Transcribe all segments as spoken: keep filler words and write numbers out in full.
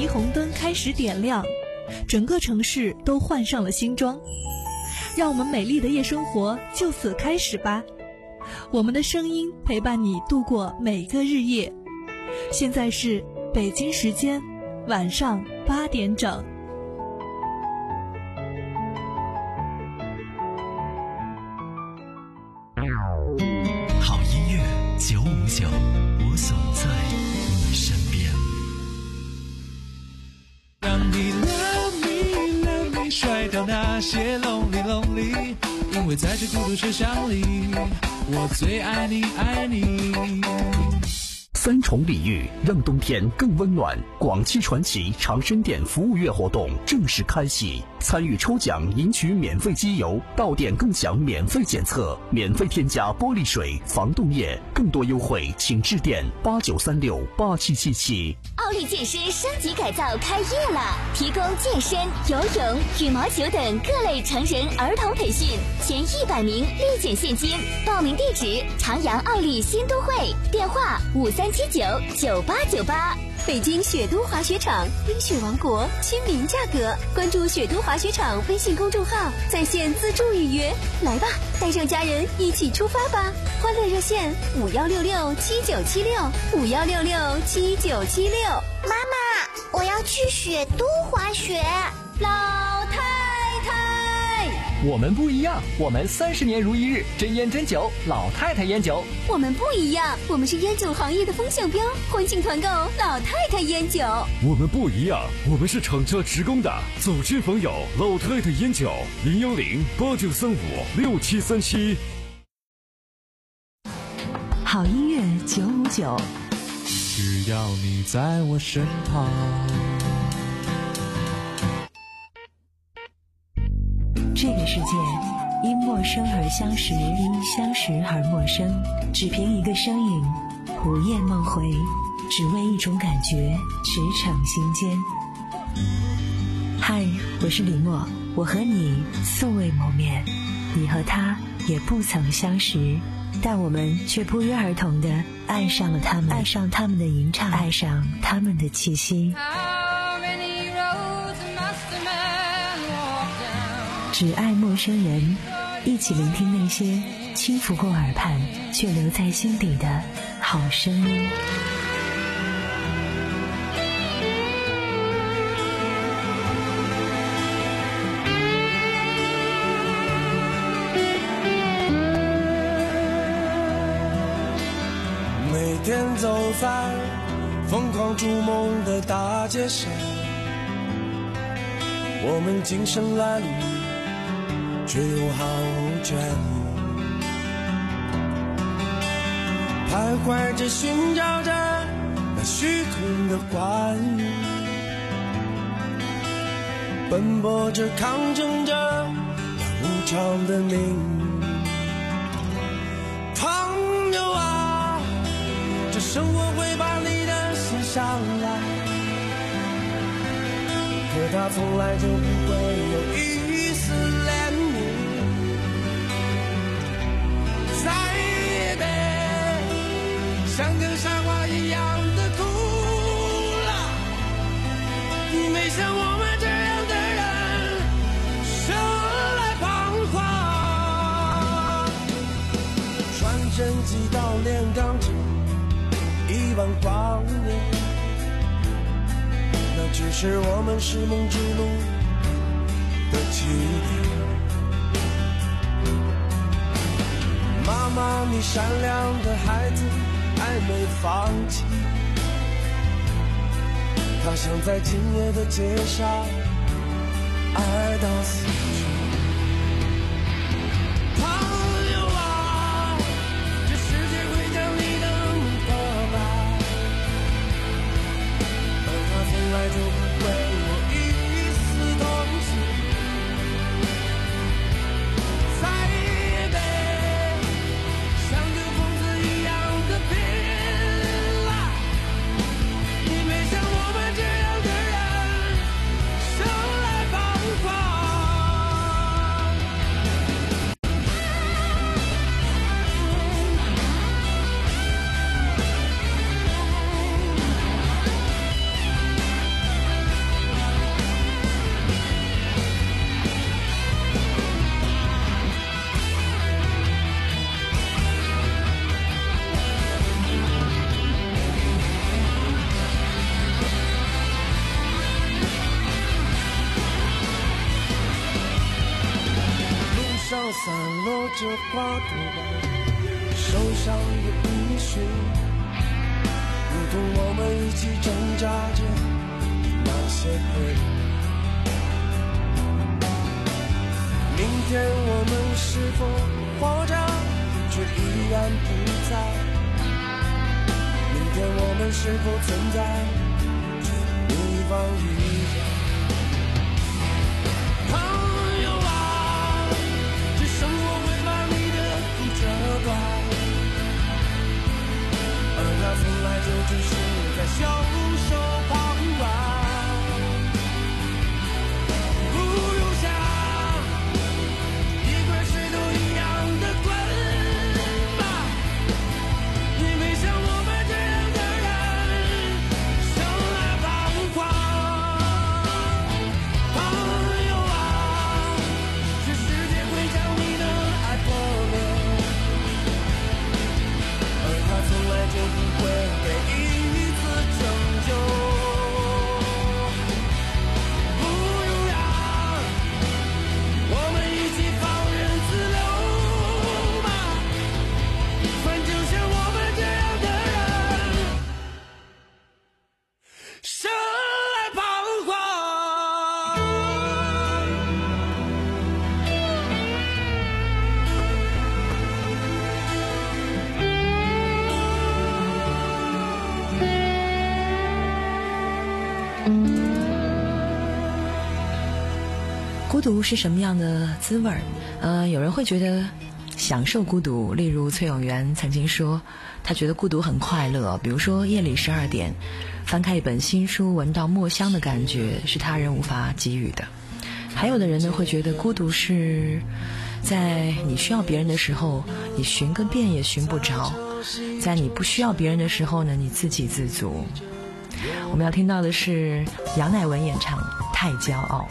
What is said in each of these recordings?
霓虹灯开始点亮，整个城市都换上了新装。让我们美丽的夜生活就此开始吧，我们的声音陪伴你度过每个日夜。现在是北京时间晚上八点整。 好音乐九五九，我总在你身边。 让你 love me love me 甩掉那些 lonely lonely， 因为在这孤独车厢里，我最爱你爱你。 三重礼遇让冬天更温暖，广汽传祺长生店服务月活动正式开启，参与抽奖赢取免费机油，到店更享免费检测，免费添加玻璃水、防冻液，更多优惠请致电八九三六八七七七。 奥利健身升级改造开业了，提供健身、游泳、羽毛球等各类成人儿童培训，前一百名立减现金。报名地址：长阳奥利新都会，电话五三七九九八九八。北京雪都滑雪场，冰雪王国，亲民价格。关注雪都滑雪场微信公众号，在线自助预约。来吧，带上家人一起出发吧！欢乐热线五幺六六七九七六五幺六六七九七六。 妈妈，我要去雪都滑雪。 老太太， 我们不一样，我们三十年如一日，真烟真酒，老太太烟酒。 我们不一样，我们是烟酒行业的风向标，欢庆团购老太太烟酒。 我们不一样，我们是厂家职工的，走亲访友，老太太烟酒，零幺零八九三五六七三七。 好音乐九五九， 只要你在我身旁。 这个世界因陌生而相识，因相识而陌生，只凭一个声音，午夜梦回，只为一种感觉，驰骋心间。嗨，我是李默，我和你素未谋面，你和他也不曾相识，但我们却不约而同地爱上了他们，爱上他们的吟唱，爱上他们的气息。只爱陌生人，一起聆听那些轻拂过耳畔却留在心底的好声音。 每天走在疯狂逐梦的大街上，我们精神褴褛，却又毫无倦意，徘徊着寻找着那虚空的欢愉，奔波着抗争着那无常的命运。朋友啊，这生活会把你的心上来，可它从来就不会有一丝怜悯。再别像个傻瓜一样的哭了，你没像我们这样的人生来彷徨。传真机到炼钢厂，一万光年，那只是我们拾梦之路的起点。妈妈，你善良的孩子还没放弃，他想在今夜的街上爱到死去。朋友啊，这世界会将你的梦破败，而他从来就不会有一丝同情。 着花朵吧，受伤的必须，如同我们一起挣扎着那些黑。明天我们是否活着，却依然不在？明天我们是否存在，却一方一人？朋友啊，这生活会把你的苦折断，而他从来就只是在袖手旁观。 孤独是什么样的滋味儿？呃，有人会觉得享受孤独，例如崔永元曾经说，他觉得孤独很快乐。比如说夜里十二点，翻开一本新书，闻到墨香的感觉，是他人无法给予的。还有的人呢，会觉得孤独是在你需要别人的时候，你寻个遍也寻不着；在你不需要别人的时候呢，你自给自足。我们要听到的是杨乃文演唱《太骄傲》。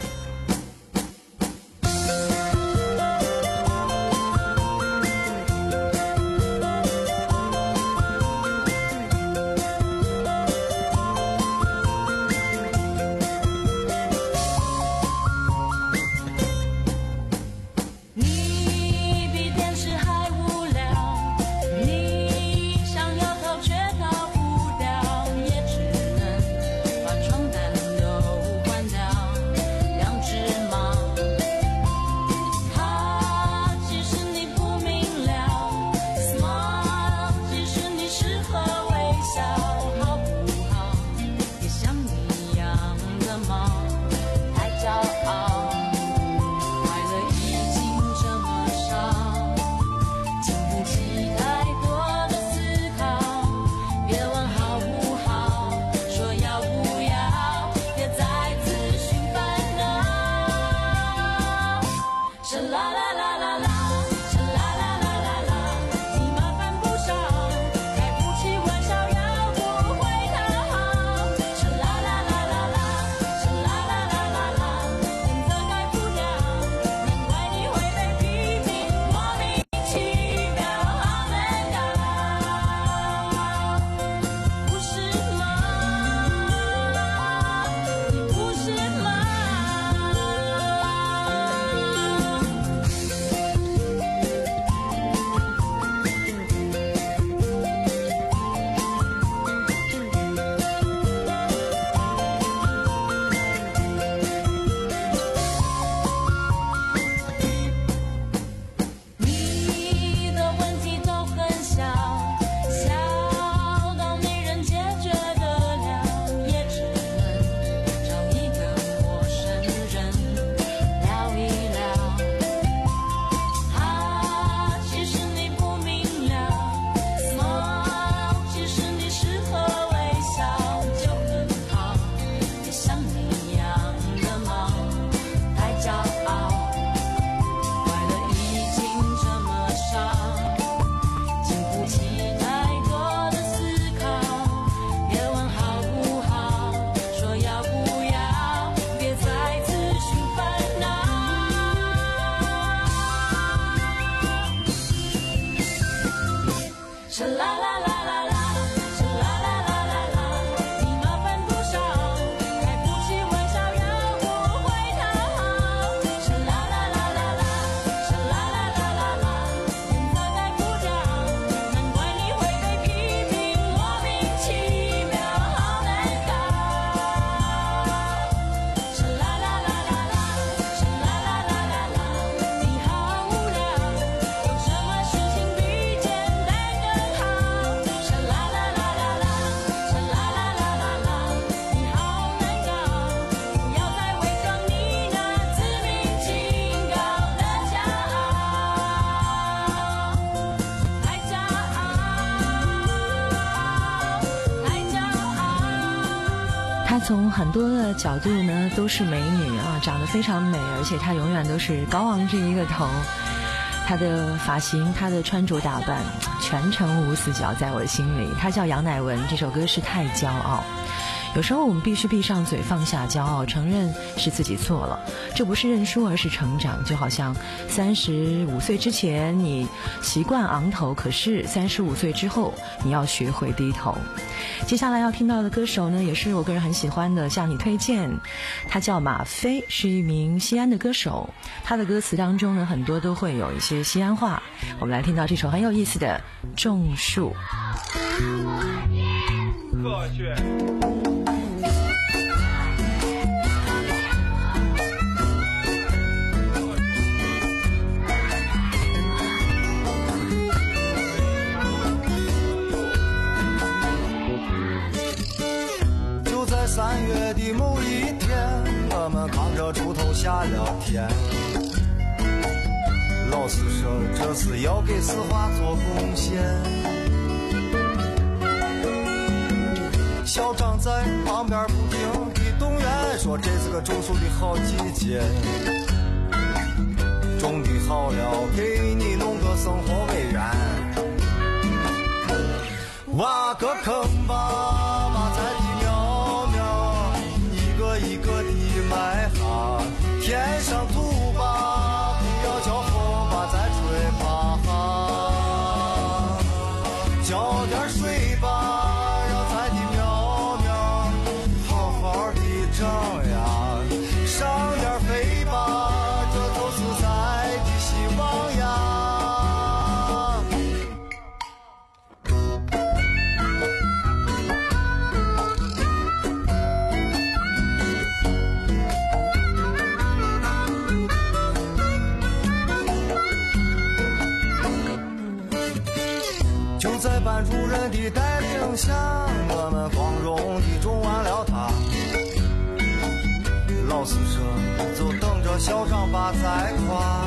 她从很多的角度呢都是美女啊，长得非常美，而且她永远都是高昂着一个头。她的发型，她的穿着打扮，全程无死角在我心里。她叫杨乃文，这首歌是《太骄傲》。有时候我们必须闭上嘴，放下骄傲，承认是自己错了。这不是认输，而是成长。就好像三十五岁之前你习惯昂头，可是三十五岁之后你要学会低头。接下来要听到的歌手呢，也是我个人很喜欢的，向你推荐。他叫马飞，是一名西安的歌手。他的歌词当中呢，很多都会有一些西安话。我们来听到这首很有意思的《种树》。 过去。 三月的某一天，我们扛着锄头下了田。老师说这是要给四化做贡献。校长在旁边不停地动员，说这是个种树的好季节。种地好了，给你弄个生活委员。挖个坑吧，挖菜地。一个地埋下，天上土吧，不要叫风吧再吹吧，浇点水吧，让菜地苗苗好好的长呀，上点肥吧，这就是菜的希望呀。在班主任的带领下，我们光荣地种完了它。老师说就等着校长把栽夸。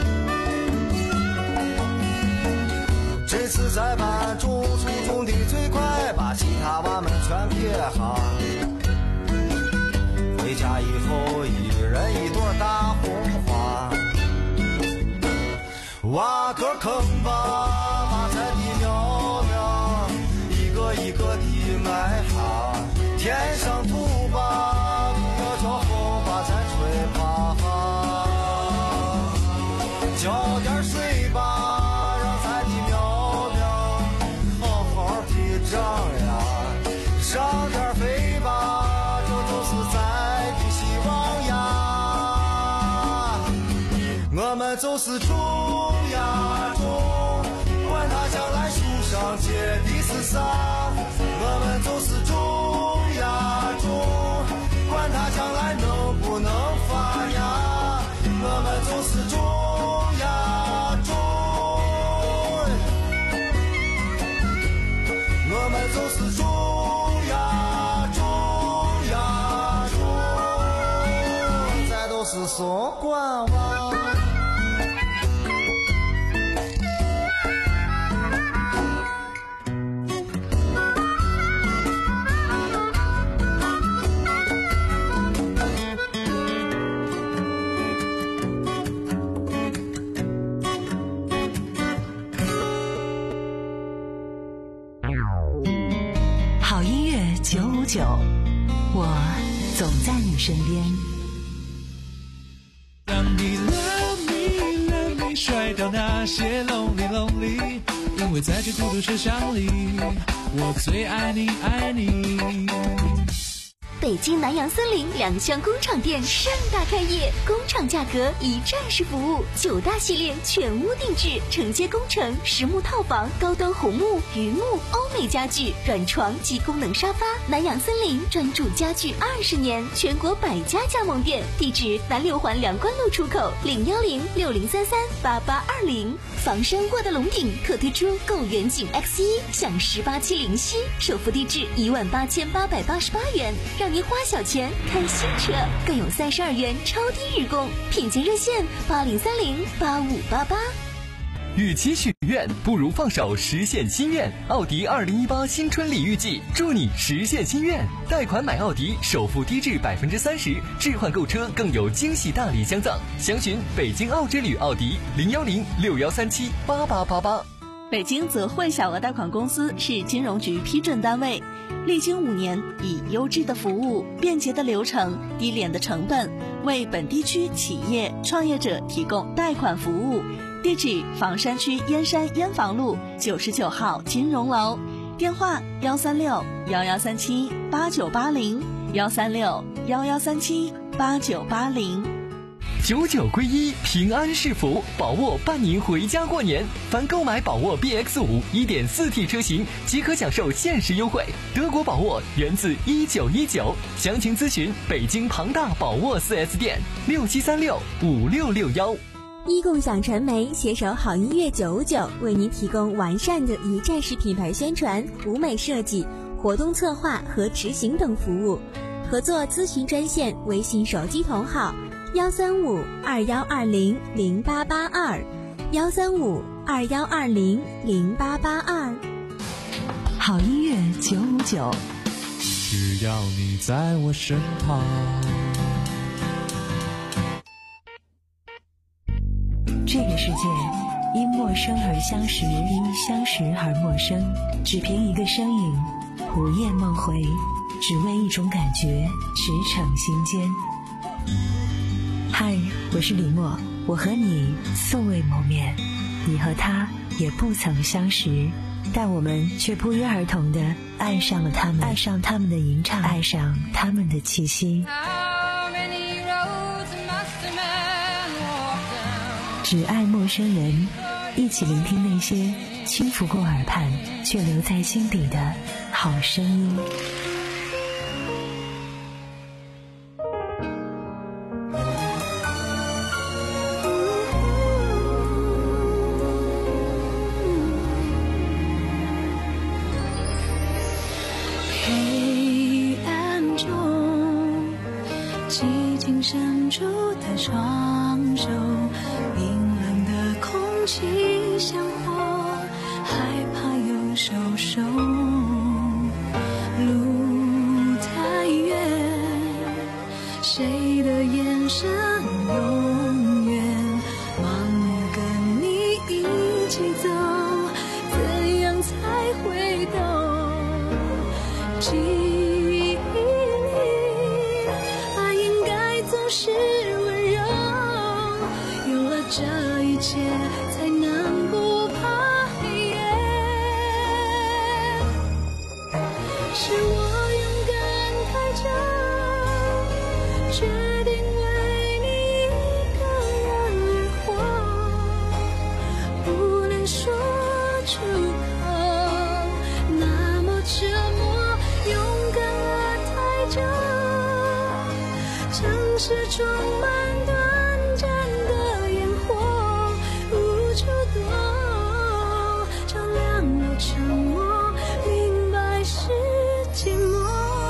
这次在班种树种的最快，把其他娃们全撇下。回家以后一人一朵大红花。挖个坑吧，把菜地苗苗一个一个地埋下，天上土吧，不要叫风把再吹吧，浇点水吧，让菜地苗苗好好的长呀，上点肥吧，这就是菜的希望呀。我们就是种呀种，管它将来树上结的是啥，我们就是种呀种，管它将来能不能发芽，我们就是种呀种，我们就是种呀种呀种，咱都是送管娃。 九五九，我总在你身边。 当你 love me love me 甩掉那些 lonely lonely， 因为在这孤独车厢里，我最爱你爱你。 北京南洋森林两厢工厂店盛大开业，工厂价格一站式服务，九大系列全屋定制，承接工程、实木套房、高端红木、榆木、欧美家具、软床及功能沙发。南洋森林专注家具二十年，全国百家加盟店，地址南六环梁关路出口零幺零六零三三八八二零。房山沃德龙顶可推出购远景 X 一，享十八期零息，首付地至一万八千八百八十八元，让您花小钱看新车，更有三十二元超低日供，品鉴热线八零三零八五八八。 与其许愿愿，不如放手实现心愿。奥迪二零一八新春礼遇季，祝你实现心愿。贷款买奥迪，首付低至百分之三十，置换购车更有惊喜大礼相赠。详询北京奥之旅奥迪零幺零六幺三七八八八八。 北京泽汇小额贷款公司是金融局批准单位，历经五年，以优质的服务、便捷的流程、低廉的成本，为本地区企业创业者提供贷款服务。地址：房山区燕山燕房路九十九号金融楼，电话：幺三六幺幺三七八九八零，幺三六幺幺三七八九八零。 九九归一，平安是福，宝沃伴您回家过年。凡购买宝沃 B X 五 一点四 T 车型，即可享受限时优惠。德国宝沃源自一九一九，详情咨询北京庞大宝沃 四 S 店六七三六五六六幺。 一共享传媒携手好音乐九五九，为您提供完善的一站式品牌宣传、舞美设计、活动策划和执行等服务。合作咨询专线：微信手机同号。幺三五二幺二零零八八二，幺三五二幺二零零八八二。 好音乐九五九， 只要你在我身旁。 这个世界因陌生而相识，因相识而陌生，只凭一个身影，午夜梦回，只为一种感觉，驰骋心间。嗨，我是李默，我和你素未谋面，你和他也不曾相识，但我们却不约而同地爱上了他们，爱上他们的吟唱，爱上他们的气息。只爱陌生人，一起聆听那些轻拂过耳畔却留在心底的好声音。 伸出的双手，冰冷的空气像火，害怕又受伤。路太远，谁的眼神永远盲目跟你一起走，怎样才会懂？记忆是温柔，有了这一切才能不怕黑夜。是我勇敢太久，决定为你一个人而活，不能说出口，那么折磨，勇敢了太久，城市充满短暂的烟火，无处躲，照亮了沉默，明白是寂寞。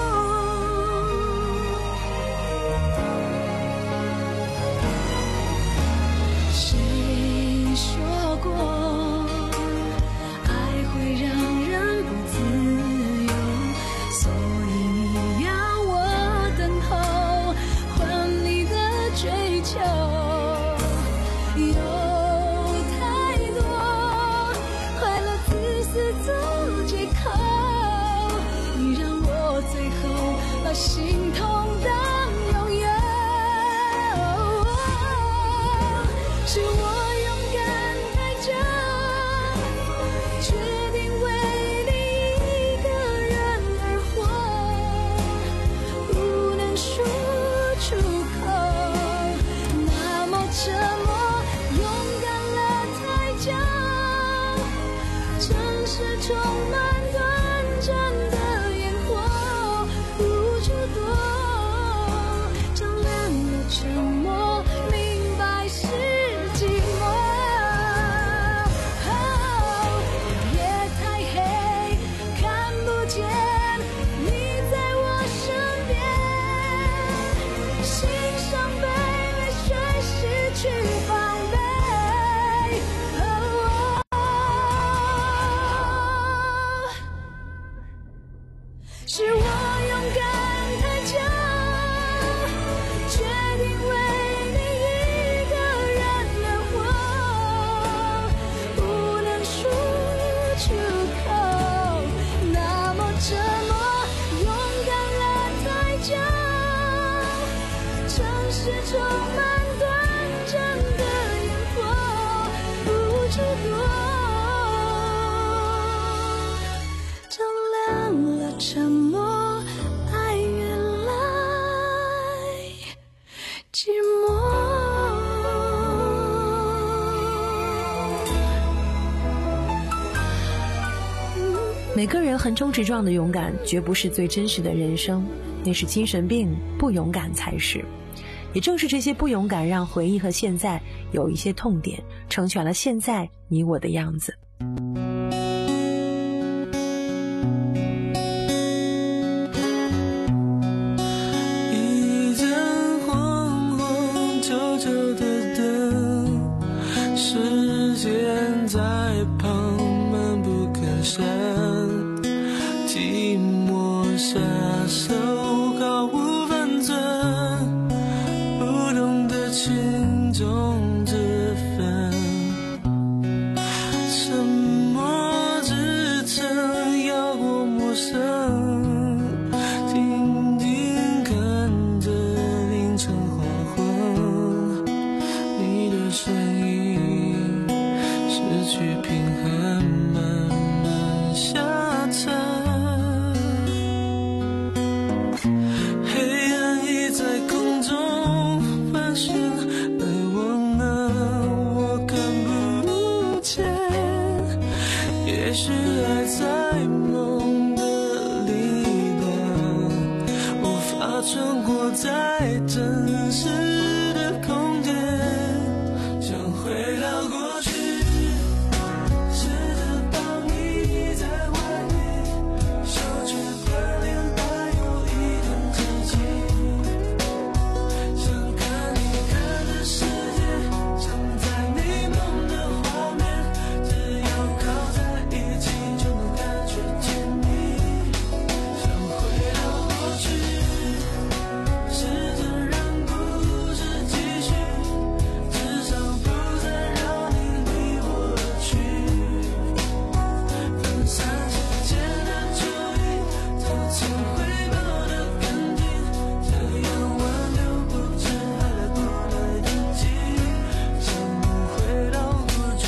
谁说过，爱会让人不自由，所以你要我等候，追求有太多快乐自私做借口，你让我最后把心痛当拥有。是我勇敢太久，决定为你一个人而活，不能说出口，折磨，勇敢了太久，城市充满短暂的烟火，无处躲，照亮了沉默，明白是寂寞。哦，夜太黑，看不见你在我身边，心伤悲去防备，哦哦是我勇敢太久，决定为你一个人而活，不能说出口，那么折磨，勇敢了太久，城市充满短暂的烟火，不触摸，照亮了沉默，爱原来寂寞。 每个人横冲直撞的勇敢绝不是最真实的人生，那是精神病，不勇敢才是。也正是这些不勇敢，让回忆和现在有一些痛点，成全了现在你我的样子。 一盏黄黄旧旧的灯，时间在旁闷不吭声，寂寞下手毫无分寸，不懂得轻重之分，沉默支撑摇过陌生，静静看着凌晨黄昏，你的声音失去平衡，慢慢下沉，黑暗已在空中盘旋，来往呢我看不见，也许爱在梦的另一端，无法存活在真实的空间，想回到过去，试着当你在外面，手却关联带有一点窒息，想看你看的世界，想在你梦的画面，只要靠在一起就能感觉甜蜜，想回到过去，试着让故事继续，至少不再让你离我而去，分散时间的注意，造成回报的肯定，这样挽留不知还来不来得及，想回到过去。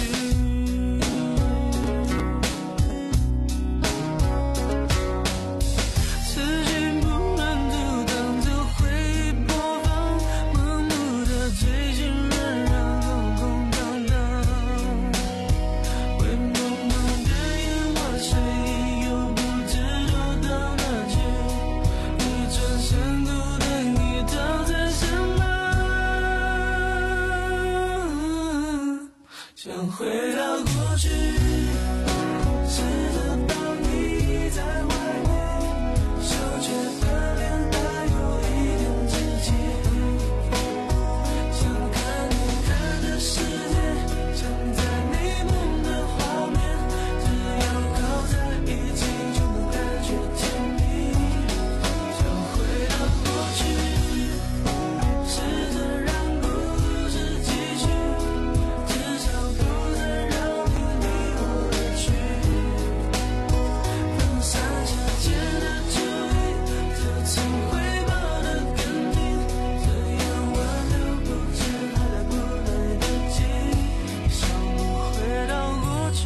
思绪不能阻挡着回忆播放，盲目的追寻仍然空空荡荡，灰蒙蒙的烟花水又不知躲到哪去，一转身孤单已倒在身旁，想回到过去，试着当你在外面，手却翻脸带有一点窒息，想看你看的世界，想在你梦的画面，只要靠在一起就能感觉甜蜜，想回到过去，试着让故事继续，至少不再让你离我而去，分散时间的注意，这曾回报的肯定，这样挽留不知还来不来得及，想回到过去。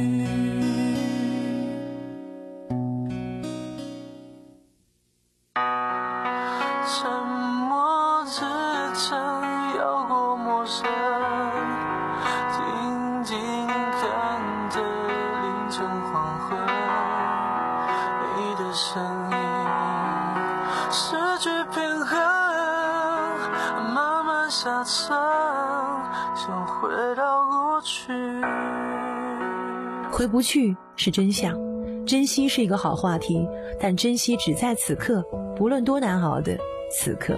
沉默支撑摇过陌生，静静看着凌晨黄昏，你的声音失去平衡，慢慢下沉，想回到过去。 回不去是真相，珍惜是一个好话题，但珍惜只在此刻，不论多难熬的此刻。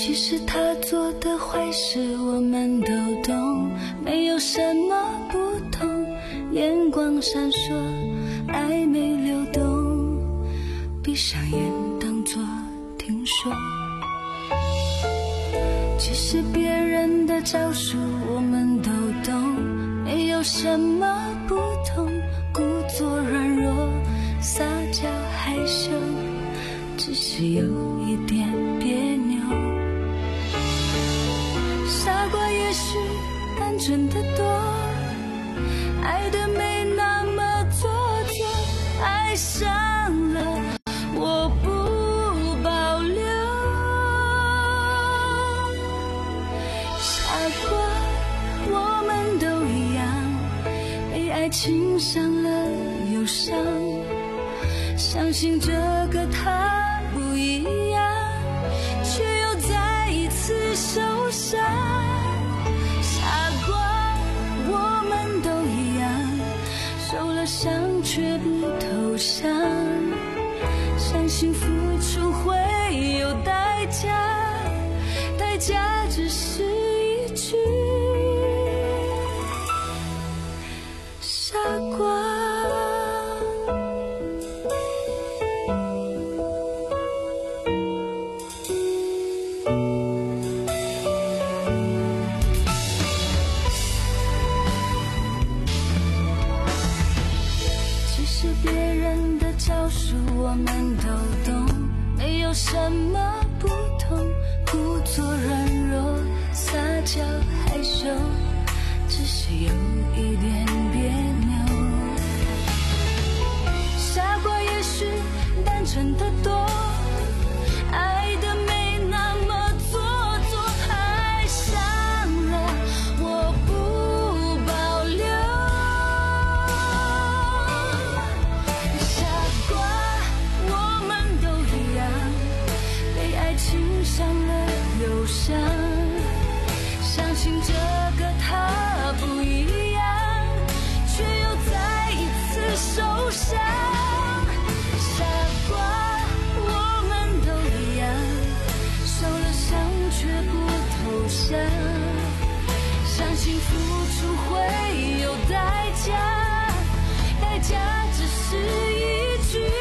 其实他做的坏事我们都懂，没有什么不同，眼光闪烁，暧昧流动，闭上眼当作听说。其实别人的招数我们都懂，没有什么不同，故作软弱，撒娇害羞，只是有一点别扭。傻瓜也许单纯的多，爱的没那么做作，爱上了我不保留。傻瓜我们都一样，被爱情伤了忧伤，相信这个他不一样，却又再一次受伤。傻瓜我们都一样，受了伤却不投降，相信付出会有代价，代价只是一句傻瓜。我们都懂，没有什么不同，故作软弱，撒娇害羞，只是有一点别扭。傻瓜也许单纯的多，爱的没那么做作，爱上了我不保留。伤了忧伤，相信这个他不一样，却又再一次受伤。傻瓜我们都一样，受了伤却不投降，相信付出会有代价，代价只是一句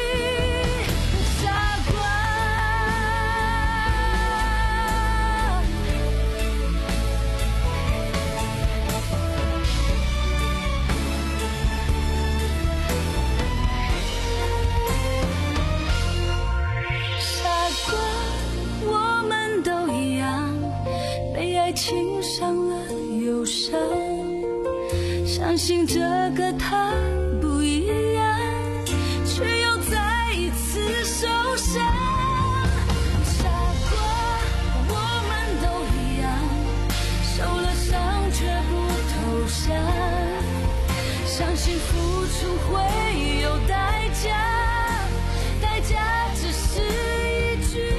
爱情伤了忧伤，相信这个他不一样，却又再一次受伤。傻瓜我们都一样，受了伤却不投降，相信付出会有代价，代价只是一句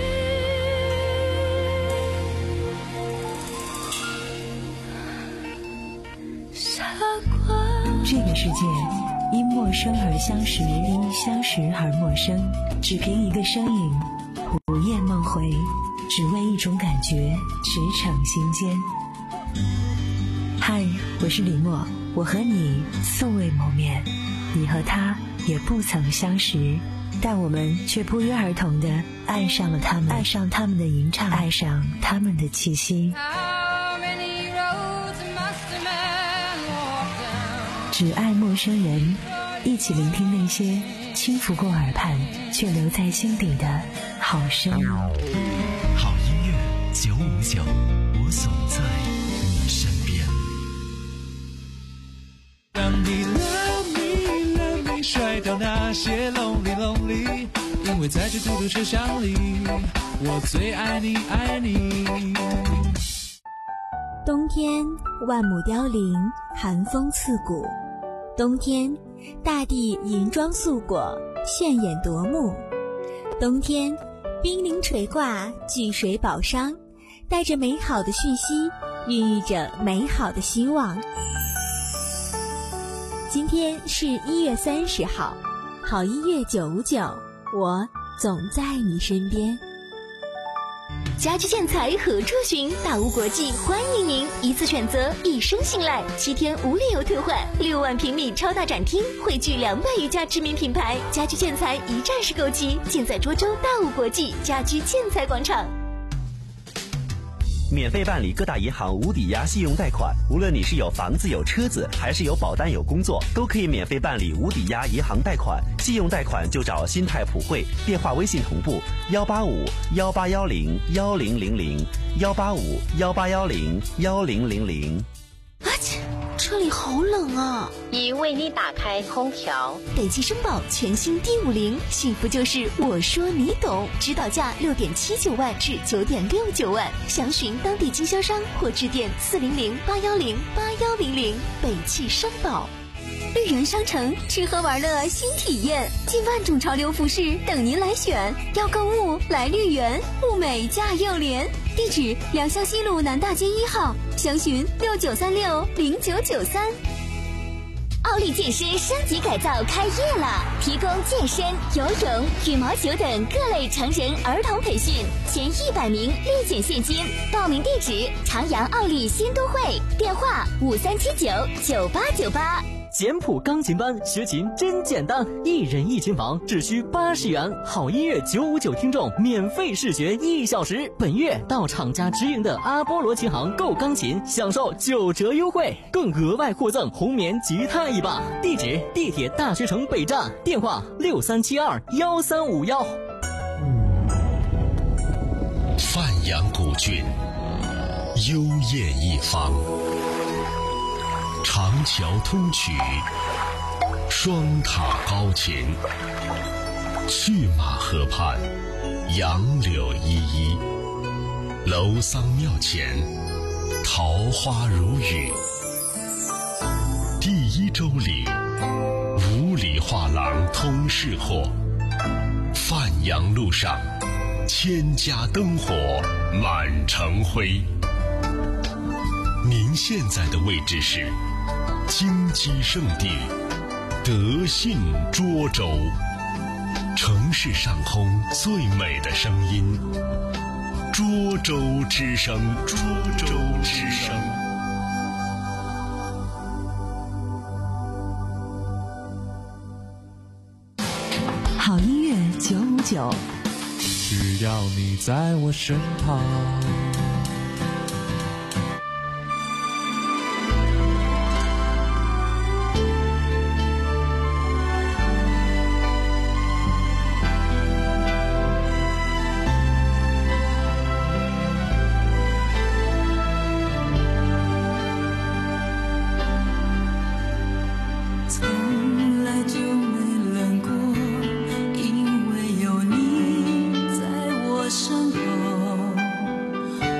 这个世界因陌生而相识，因相识而陌生，只凭一个身影，午夜梦回，只为一种感觉驰骋心间。嗨，我是李默，我和你素未谋面，你和他也不曾相识，但我们却不约而同地爱上了他们，爱上他们的吟唱，爱上他们的气息。只爱陌生人，一起聆听那些轻拂过耳畔却留在心底的好声音。 好音乐九五九，我总在你身边。 让你 love me love me 甩掉那些 lonely lonely， 因为在这孤独车厢里，我最爱你爱你。 冬天万亩凋零，寒风刺骨。冬天大地银装素裹，炫眼夺目。冬天冰凌垂挂，巨水宝商，带着美好的讯息，孕育着美好的希望。今天是一月三十号，好音乐九五九，我总在你身边。 家居建材何处寻？大屋国际欢迎您，一次选择，一生信赖，七天无理由退换，六万平米超大展厅，汇聚两百余家知名品牌，家居建材一站式购齐，尽在涿州大屋国际家居建材广场。 免费办理各大银行无抵押信用贷款，无论你是有房子有车子，还是有保单有工作，都可以免费办理无抵押银行贷款。信用贷款就找新泰普惠，电话微信同步幺八五幺八幺零幺零零零幺八五幺八幺零幺零零零。 啊切，车里好冷啊！ 已为你打开空调。 北汽绅宝全新 D 五零，幸福就是我说你懂，指导价六点七九万至九点六九万，详询当地经销商或致电四零零八幺零八幺零零。北汽绅宝。绿园商城吃喝玩乐新体验，近万种潮流服饰等您来选。要购物来绿园，物美价又廉。地址：良乡西路南大街一号，详询六九三六零九九三。 奥利健身升级改造开业了，提供健身、游泳、羽毛球等各类成人儿童培训，前一百名立减现金。报名地址：长阳奥利新都会，电话五三七九九八九八。 简谱钢琴班学琴真简单，一人一琴房只需八十元，好音乐九五九听众免费试学一小时。本月到厂家直营的阿波罗琴行购钢琴，享受九折优惠，更额外获赠红棉吉他一把。地址：地铁大学城北站，电话六三七二幺三五幺。 范阳古郡，幽艳一方。长桥通衢，双塔高琴，去马河畔，杨柳依依，楼桑庙前，桃花如雨。第一周里，五里画廊通市货，范阳路上，千家灯火满城辉。您现在的位置是金鸡圣地德信涿州，城市上空最美的声音，涿州之声，涿州之声。 好音乐九五九， 只要你在我身旁。 身后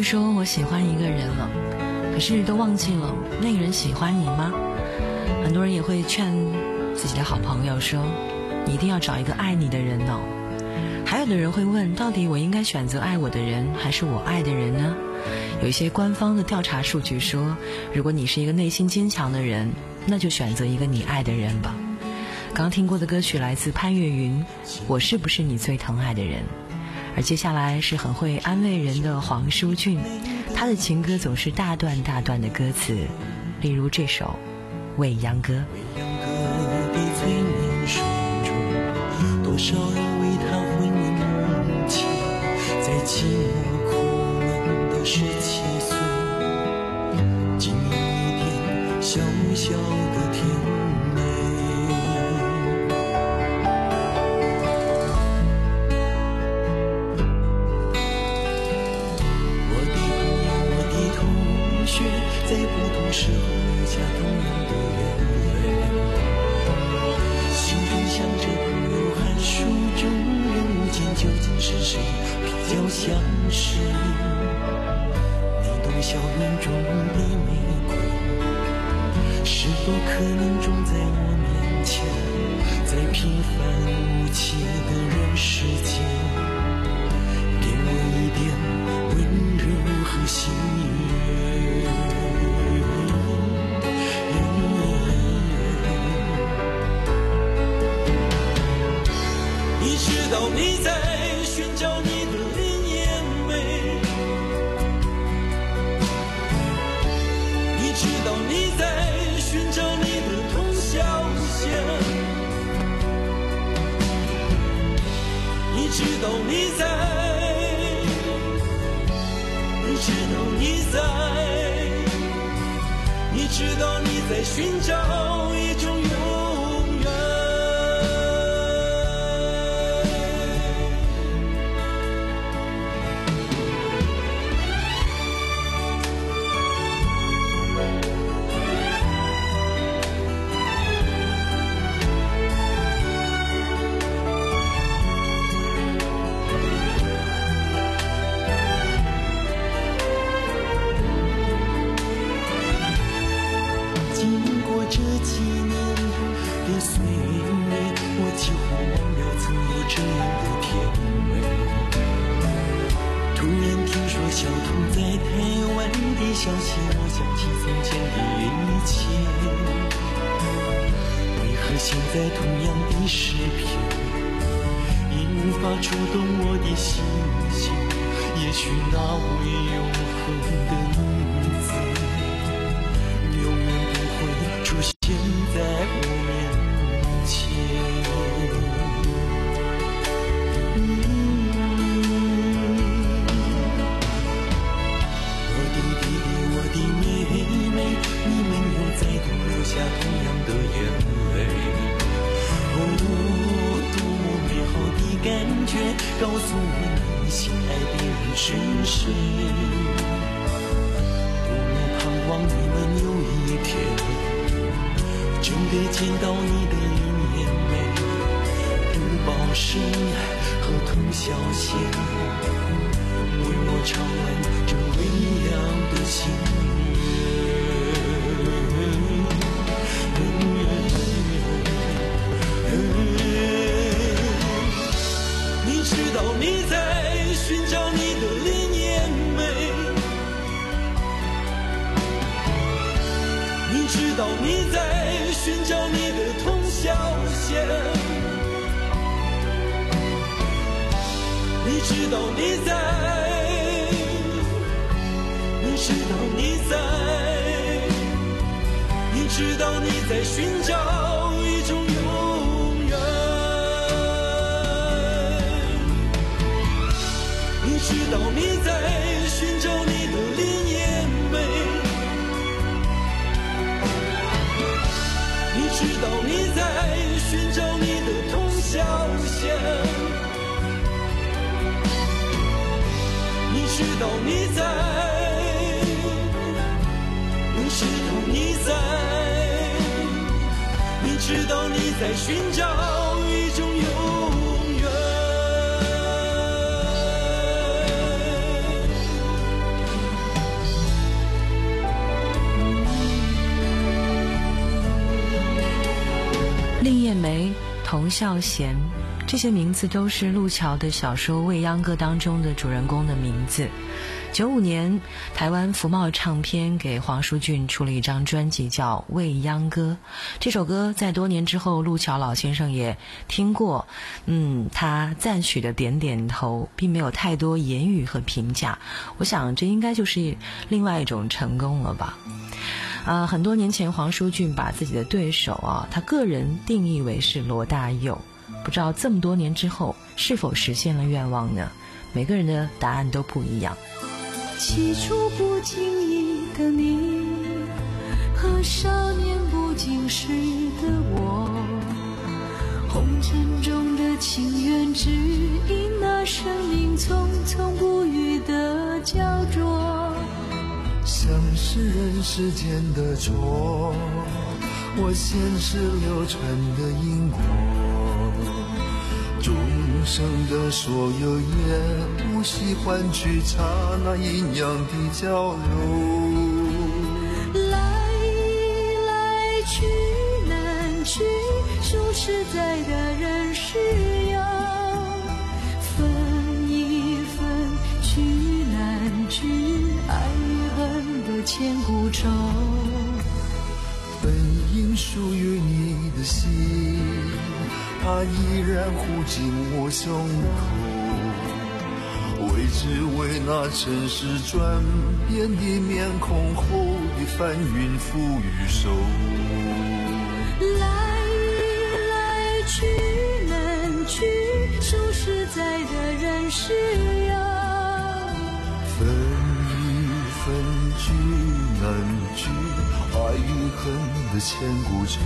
说我喜欢一个人了，可是都忘记了那个人喜欢你吗？很多人也会劝自己的好朋友说，你一定要找一个爱你的人哦。还有的人会问，到底我应该选择爱我的人还是我爱的人呢？有一些官方的调查数据说，如果你是一个内心坚强的人，那就选择一个你爱的人吧。刚听过的歌曲来自潘越云，我是不是你最疼爱的人？而接下来是很会安慰人的黄舒骏，他的情歌总是大段大段的歌词，例如这首《未央歌》。 的催眠水中，多少人为他魂梦牵，在寂寞苦闷的十七岁，仅有一点小小的甜美。我的朋友，我的同学，在不同时候留下同样的眼泪。想着朋友函数中人物间究竟是谁比较相识？那朵校园中的玫瑰，是否可能种在我面前？在平凡无奇的人世间，给我一点温柔和喜悦。你知道你在寻找你的林艳美，你知道你在寻找你的童小贤，你知道你在，你知道你在，你知道你在寻找一种永远。这几年的岁月，我几乎忘了曾有这样的甜美。突然听说小童在台湾的消息，我想起从前的一切。为何现在同样的诗篇，已无法触动我的心弦？也许那位永恒的名字，永远不会出现在我面前。我的弟弟，我的妹妹，你们又再度流下同样的眼泪。哦，多么美好的感觉，告诉我你心爱的人是谁。多么盼望你们有一天真的见到你的林艳美、日宝生和童小贤，为我唱完这未央的心你知道你在寻找你的林艳美，你知道你在寻找你的童小贤，你知道你在，你知道你在，你知道你在寻找一种永远，你知道你在寻找你的林艳美，你知道你在寻找你的童小贤，你知道你在，你知道你在，你知道你在寻找一种永远。 童孝贤，这些名字都是路桥的小说《未央歌》当中的主人公的名字。九五年，台湾福茂唱片给黄舒骏出了一张专辑叫《未央歌》。这首歌在多年之后，路桥老先生也听过，嗯，他赞许的点点头，并没有太多言语和评价。我想这应该就是另外一种成功了吧。啊，很多年前黄舒骏把自己的对手啊，他个人定义为是罗大佑，不知道这么多年之后是否实现了愿望呢？每个人的答案都不一样。 起初不经意的你和少年不经事的我，红尘中的情缘只因那生命匆匆不语的焦灼， 像是人世间的错，我前世流传的因果，众生的所有也无需换取刹那阴阳的交流， 来来去难去，数实在的人是有，分一分去难去，爱与恨的千古愁， 本应属于你的心，它依然护紧我胸口，为只为那尘世转变的面孔后的翻云覆雨手， 来来去难去，数实在的人是有， 分一分聚难聚，爱与恨的千古愁，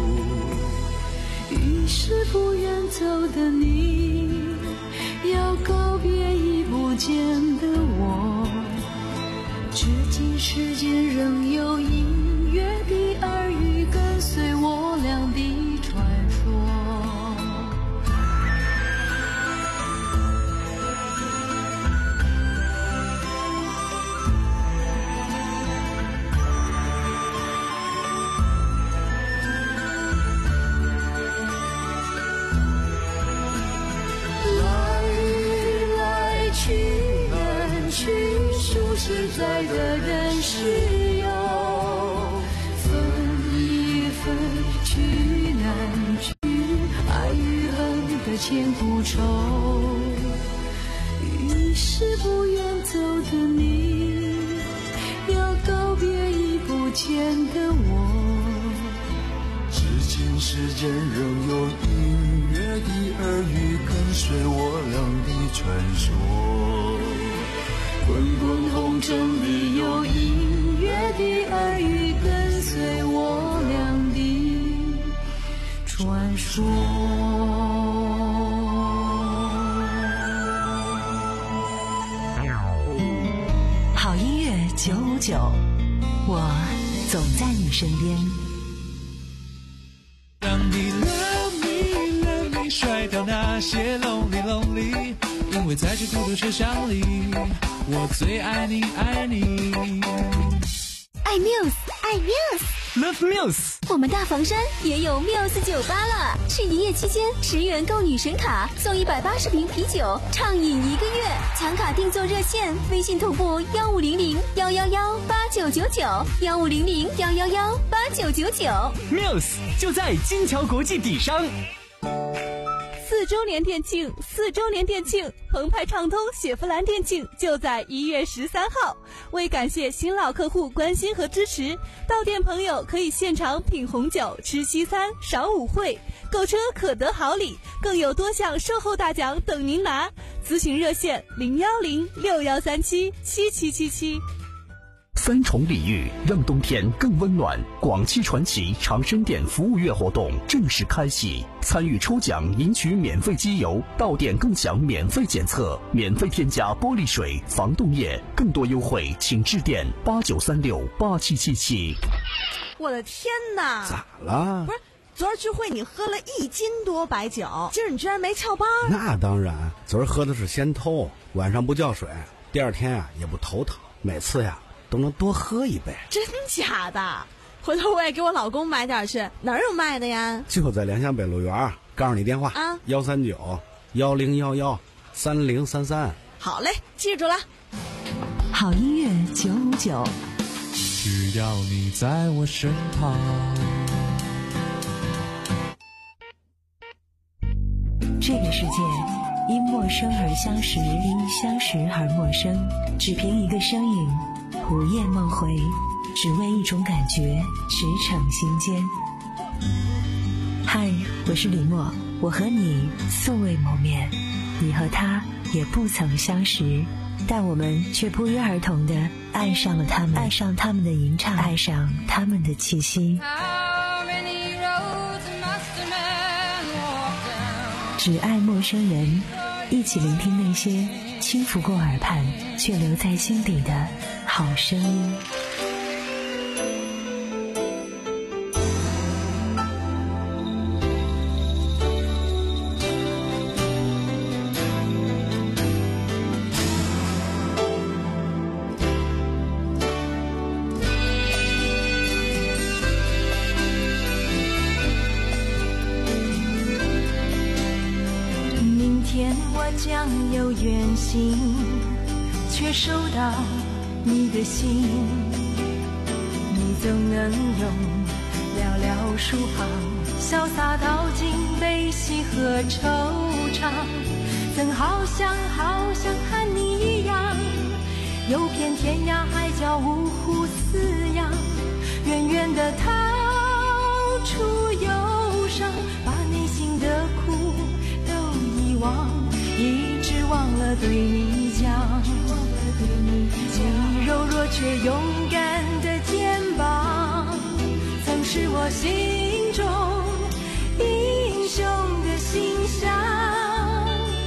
一世不愿走的你，要告别已不见的我，至今世间仍有隐约的耳语跟随我俩的传说。 实在的人是有， 分一分聚难聚，爱与恨的千古愁，一世不愿走的你，要告别已不见的我， 至今世间仍有隐约的耳语跟随我俩的传说， 滚滚红尘里有隐约的耳语跟随我俩的传说。 好音乐九五九，我总在你身边。 让你 love me love me 甩掉那些 lonely lonely， 因为在这孤独车厢里我最爱你爱你。 爱 Muse 爱 Muse Love Muse， 我们大房山也有 Muse 酒吧了，是一夜期间十元购女神卡送一百八十瓶啤酒，畅饮一个月。抢卡订座热线：微信同步幺五零零幺幺幺八九九九幺五零零幺幺幺八九九九。 Muse 就在金桥国际底商。 四周年店庆，四周年店庆，澎湃畅通雪佛兰店庆就在一月十三号。为感谢新老客户关心和支持，到店朋友可以现场品红酒、吃西餐、赏舞会，购车可得好礼，更有多项售后大奖等您拿。咨询热线零幺零六幺三七七七七七。 三重礼遇让冬天更温暖，广汽传祺长生店服务月活动正式开启，参与抽奖赢取免费机油，到店更享免费检测，免费添加玻璃水、防冻液，更多优惠请致电八九三六八七七七。 我的天哪！ 咋了？ 不是，昨儿聚会你喝了一斤多白酒，今儿你居然没翘班？ 那当然，昨儿喝的是仙偷，晚上不叫水，第二天啊也不头疼，每次呀都能多喝一杯。 真假的？回头我也给我老公买点去，哪儿有卖的呀？ 就在良乡北路园， 告诉你电话啊， 幺三九幺零幺幺三零三三。 好嘞，记住了。 好音乐九五九， 只要你在我身旁。 这个世界因陌生而相识，因相识而陌生，只凭一个声音，午夜梦回，只为一种感觉，驰骋心间。嗨，我是李默，我和你素未谋面，你和他也不曾相识，但我们却不约而同地爱上了他们，爱上他们的吟唱，爱上他们的气息。只爱陌生人，一起聆听那些轻拂过耳畔却留在心底的好声音。 将有远行，却收到你的信，你总能用寥寥数行潇洒道尽悲喜和惆怅，曾好想好想和你一样，游遍天涯海角五湖四洋，远远地逃出忧伤，把内心的苦都遗忘，一直忘了对你讲，你柔弱却勇敢的肩膀，曾是我心中英雄的形象。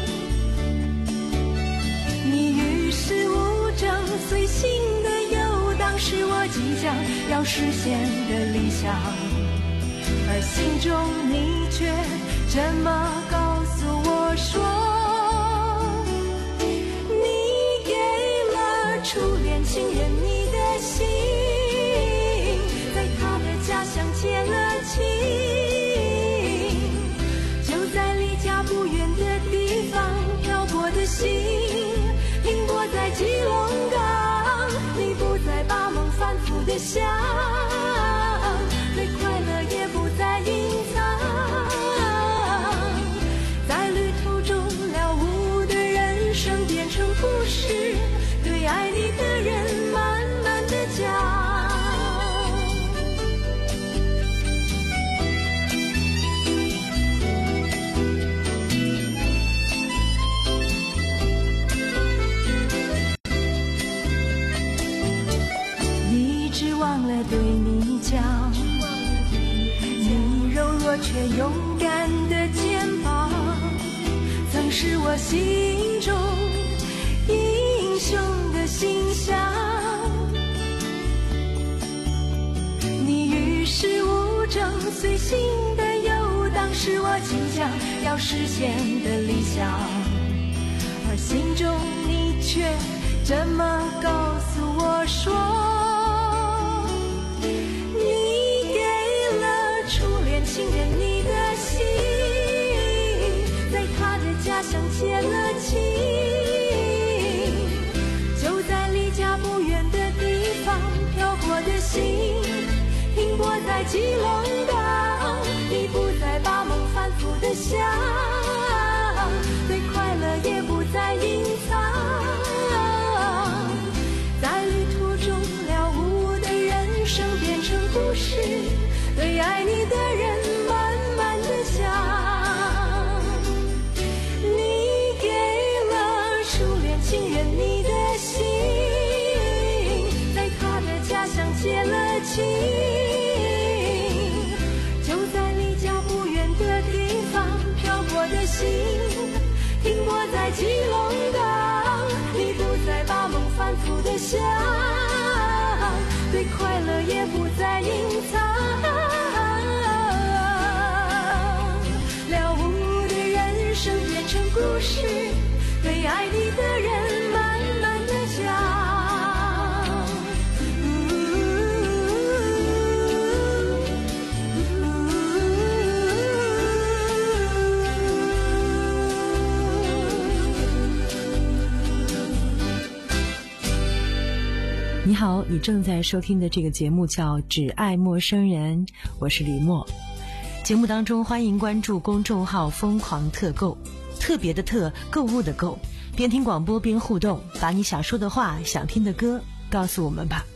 你与世无争，随心的游荡，是我即将要实现的理想，而心中你却这么告诉我说，初恋情人你的心，在他的家乡结了情，就在离家不远的地方漂泊的心，停泊在基隆港，你不再把梦反复的想，对快乐也不再隐藏，在旅途中了无的人生变成故事，对爱你的人慢慢的讲。一直忘了对你讲，你柔弱却勇敢的肩膀，曾是我心中英雄的形象。你与世无争，随心的游荡，是我即将要实现的理想，而心中你却这么告诉我说，你给了初恋情人你的心，在他的家乡结了情，不远的地方漂泊的心，停泊在基隆港，你不再把梦反复的想，对快乐也不再隐藏，在旅途中了无的人生变成故事，对爱你的人慢慢的讲，你给了初恋情人你的心，结了情，就在离家不远的地方漂泊的心，停泊在基隆港，你不再把梦反复的想，对快乐也不再隐藏，了无的人生变成故事，对爱你的人慢慢的讲。 你好，你正在收听的这个节目叫《只爱陌生人》，我是李默。节目当中欢迎关注公众号疯狂特购，特别的特，购物的购，边听广播边互动，把你想说的话、想听的歌告诉我们吧。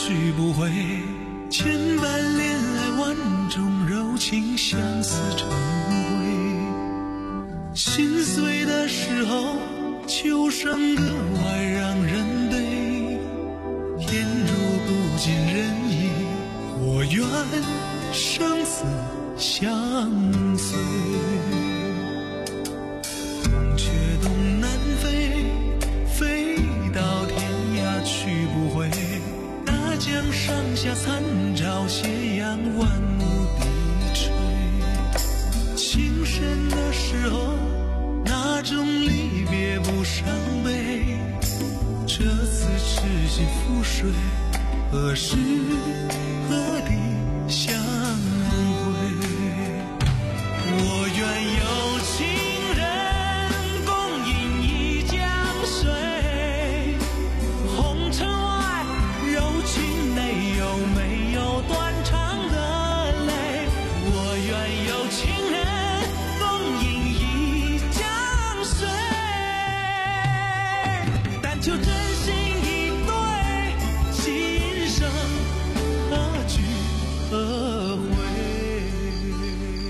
去不回，千般恋爱万种柔情，相思成灰。心碎的时候，秋声格外让人悲。天若不尽人意，我愿生死相随。孔雀东南飞，飞到天涯去不回。大江上下残照，斜阳万物低垂。情深的时候，那种离别不伤悲。这次痴心覆水，何时何地？